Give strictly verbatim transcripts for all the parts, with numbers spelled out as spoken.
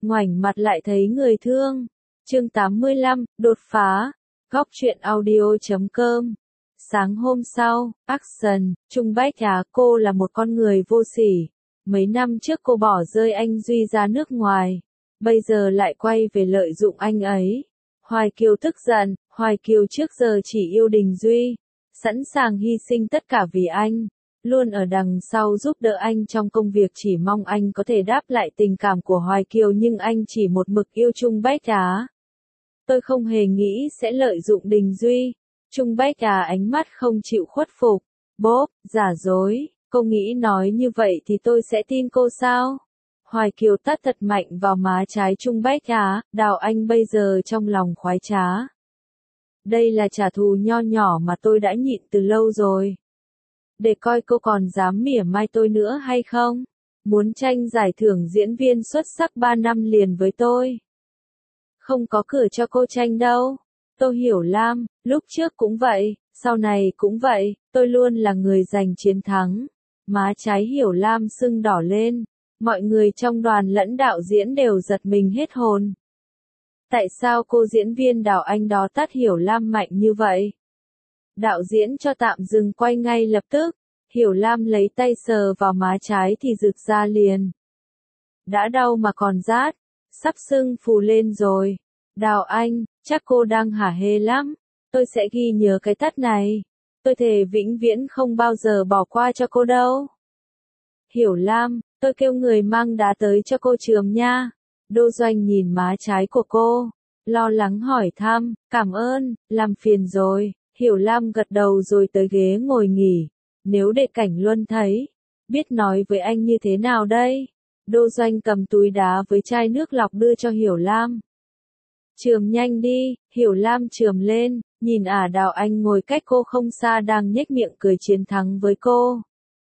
ngoảnh mặt lại thấy người thương. Chương tám mươi lăm, đột phá. Góc truyện audio chấm com. Sáng hôm sau, Action, Trung Bách Á, cô là một con người vô sỉ. Mấy năm trước cô bỏ rơi anh Duy ra nước ngoài, bây giờ lại quay về lợi dụng anh ấy. Hoài Kiều tức giận, Hoài Kiều trước giờ chỉ yêu Đình Duy, sẵn sàng hy sinh tất cả vì anh, luôn ở đằng sau giúp đỡ anh trong công việc, chỉ mong anh có thể đáp lại tình cảm của Hoài Kiều, nhưng anh chỉ một mực yêu Trung Bách Á. Tôi không hề nghĩ sẽ lợi dụng Đình Duy. Trung Bách Á ánh mắt không chịu khuất phục. Bốp, giả dối, cô nghĩ nói như vậy thì tôi sẽ tin cô sao? Hoài Kiều tát thật mạnh vào má trái Trung Bách Á, Đào Anh bây giờ trong lòng khoái trá. Đây là trả thù nho nhỏ mà tôi đã nhịn từ lâu rồi. Để coi cô còn dám mỉa mai tôi nữa hay không? Muốn tranh giải thưởng diễn viên xuất sắc ba năm liền với tôi. Không có cửa cho cô tranh đâu. Tô Hiểu Lam, lúc trước cũng vậy, sau này cũng vậy, tôi luôn là người giành chiến thắng. Má trái Hiểu Lam sưng đỏ lên, mọi người trong đoàn lẫn đạo diễn đều giật mình hết hồn. Tại sao cô diễn viên Đào Anh đó tát Hiểu Lam mạnh như vậy? Đạo diễn cho tạm dừng quay ngay lập tức. Hiểu Lam lấy tay sờ vào má trái thì rực ra liền. Đã đau mà còn rát, sắp sưng phù lên rồi. Đào Anh, chắc cô đang hả hê lắm. Tôi sẽ ghi nhớ cái tát này. Tôi thề vĩnh viễn không bao giờ bỏ qua cho cô đâu. Hiểu Lam, tôi kêu người mang đá tới cho cô chườm nha. Đô Doanh nhìn má trái của cô, lo lắng hỏi thăm, cảm ơn, làm phiền rồi. Hiểu Lam gật đầu rồi tới ghế ngồi nghỉ. Nếu để Cảnh Luân thấy, biết nói với anh như thế nào đây? Đô Doanh cầm túi đá với chai nước lọc đưa cho Hiểu Lam. Chườm nhanh đi. Hiểu Lam chườm lên, nhìn ả Đào Anh ngồi cách cô không xa đang nhếch miệng cười chiến thắng với cô.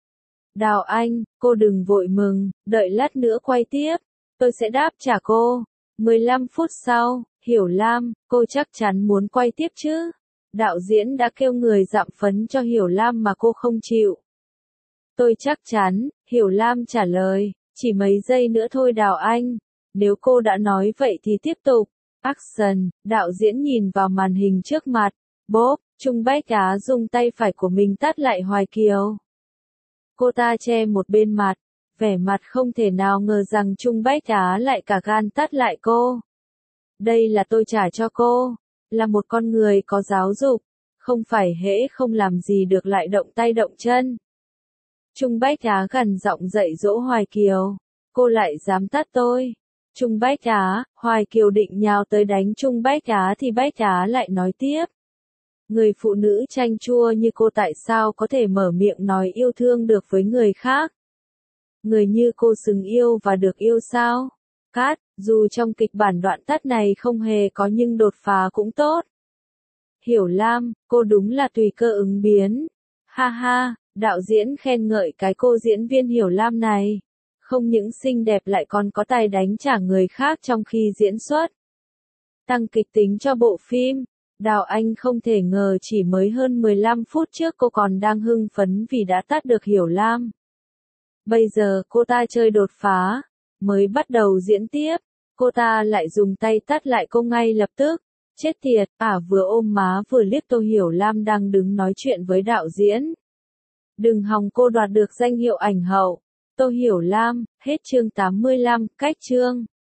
Đào Anh, cô đừng vội mừng, đợi lát nữa quay tiếp, tôi sẽ đáp trả cô. mười lăm phút sau, Hiểu Lam, cô chắc chắn muốn quay tiếp chứ? Đạo diễn đã kêu người dặm phấn cho Hiểu Lam mà cô không chịu. Tôi chắc chắn, Hiểu Lam trả lời, chỉ mấy giây nữa thôi Đào Anh. Nếu cô đã nói vậy thì tiếp tục. Action, đạo diễn nhìn vào màn hình trước mặt. Bốp, Trung Bách Á dùng tay phải của mình tát lại Hoài Kiều. Cô ta che một bên mặt, vẻ mặt không thể nào ngờ rằng Trung Bách Á lại cả gan tát lại cô. Đây là tôi trả cho cô, là một con người có giáo dục, không phải hễ không làm gì được lại động tay động chân. Trung Bách Á gằn giọng dạy dỗ Hoài Kiều, cô lại dám tát tôi. Trung Bách Á, Hoài Kiều định nhào tới đánh Trung Bách Á thì Bách Á lại nói tiếp. Người phụ nữ chanh chua như cô tại sao có thể mở miệng nói yêu thương được với người khác? Người như cô xứng yêu và được yêu sao? Cát, dù trong kịch bản đoạn tát này không hề có nhưng đột phá cũng tốt. Hiểu Lam, cô đúng là tùy cơ ứng biến. Ha ha, đạo diễn khen ngợi cái cô diễn viên Hiểu Lam này. Không những xinh đẹp lại còn có tài đánh trả người khác trong khi diễn xuất. Tăng kịch tính cho bộ phim. Đào Anh không thể ngờ chỉ mới hơn mười lăm phút trước cô còn đang hưng phấn vì đã tát được Hiểu Lam. Bây giờ cô ta chơi đột phá, mới bắt đầu diễn tiếp, cô ta lại dùng tay tát lại cô ngay lập tức. Chết tiệt, ả vừa ôm má vừa liếc Tô Hiểu Lam đang đứng nói chuyện với đạo diễn. Đừng hòng cô đoạt được danh hiệu ảnh hậu. Tô Hiểu Lam, hết chương tám mươi lăm, cách chương.